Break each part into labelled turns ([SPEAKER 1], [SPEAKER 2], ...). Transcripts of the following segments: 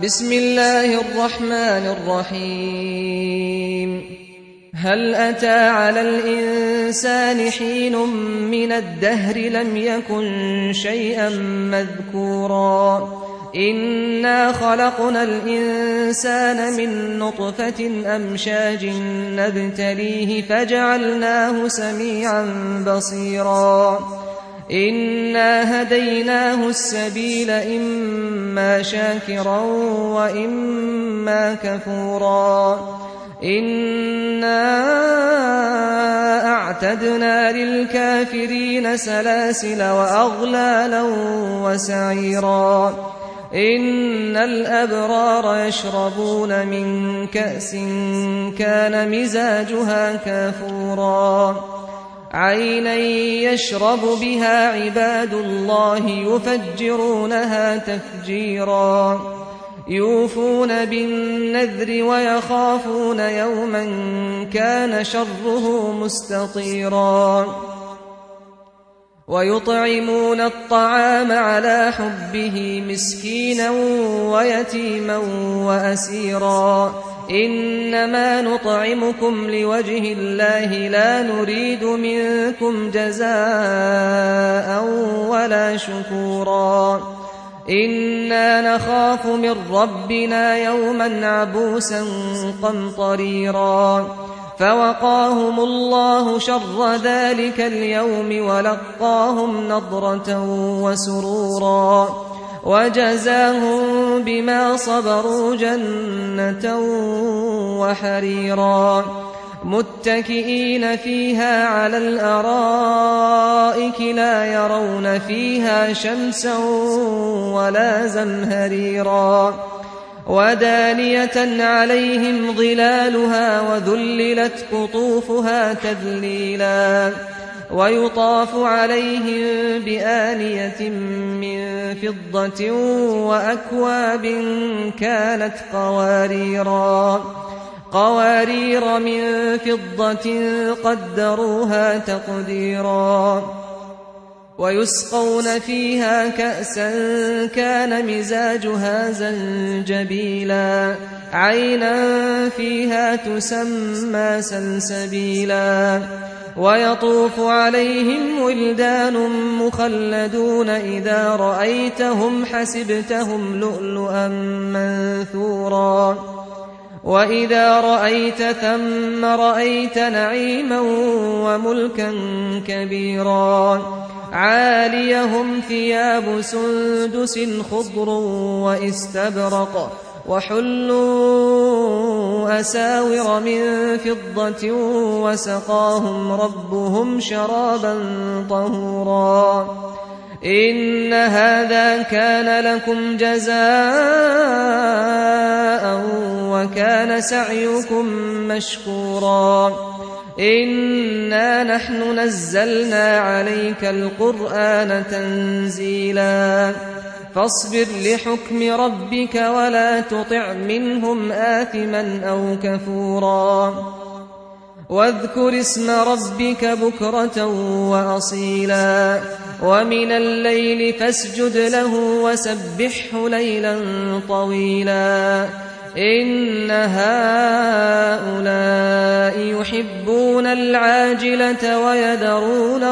[SPEAKER 1] بسم الله الرحمن الرحيم هل أتى على الإنسان حين من الدهر لم يكن شيئا مذكورا إنا خلقنا الإنسان من نطفة أمشاج نبتليه فجعلناه سميعا بصيرا إنا هديناه السبيل إما شاكرا وإما كفورا إنا أعتدنا للكافرين سلاسل وأغلالا وسعيرا إن الأبرار يشربون من كأس كان مزاجها كافورا عينا يشرب بها عباد الله يفجرونها تفجيرا يوفون بالنذر ويخافون يوما كان شره مستطيرا ويطعمون الطعام على حبه مسكينا ويتيما وأسيرا إنما نطعمكم لوجه الله لا نريد منكم جزاء ولا شكورا إنا نخاف من ربنا يوما عبوسا قمطريرا فوقاهم الله شر ذلك اليوم ولقاهم نضرة وسرورا وجزاهم بما صبروا جنة وحريرا متكئين فيها على الأرائك لا يرون فيها شمسا ولا زمهريرا ودانية عليهم ظلالها وذللت قطوفها تذليلا ويطاف عليهم بآنية من فضة وأكواب كانت قوارير من فضة قدروها تقديرا ويسقون فيها كأسا كان مزاجها زنجبيلا عينا فيها تسمى سلسبيلا ويطوف عليهم ولدان مخلدون إذا رأيتهم حسبتهم لؤلؤا منثورا وإذا رأيت ثم رأيت نعيما وملكا كبيرا عاليهم ثياب سندس خضر وإستبرق وحلوا أساور من فضة وسقاهم ربهم شرابا طهورا إن هذا كان لكم جزاء وكان سعيكم مشكورا إنا نحن نزلنا عليك القرآن تنزيلا فاصبر لحكم ربك ولا تطع منهم آثما أو كفورا واذكر اسم ربك بكرة وأصيلا ومن الليل فاسجد له وسبحه ليلا طويلا إن هؤلاء يحبون العاجلة ويذرون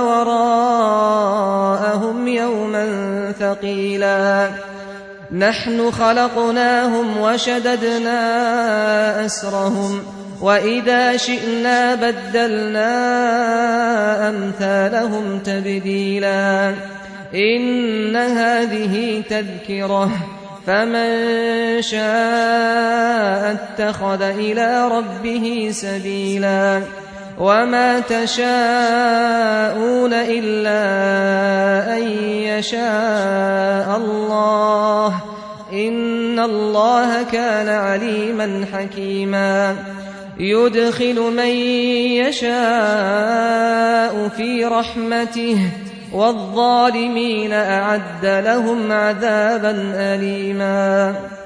[SPEAKER 1] وراءهم يوما ثقيلا نحن خلقناهم وشددنا أسرهم وإذا شئنا بدلنا أمثالهم تبديلا إن هذه تذكرة فمن شاء اتخذ إلى ربه سبيلا وما تشاءون إلا أن يشاء الله إن الله كان عليما حكيما يدخل من يشاء في رحمته والظالمين أعد لهم عذابا أليما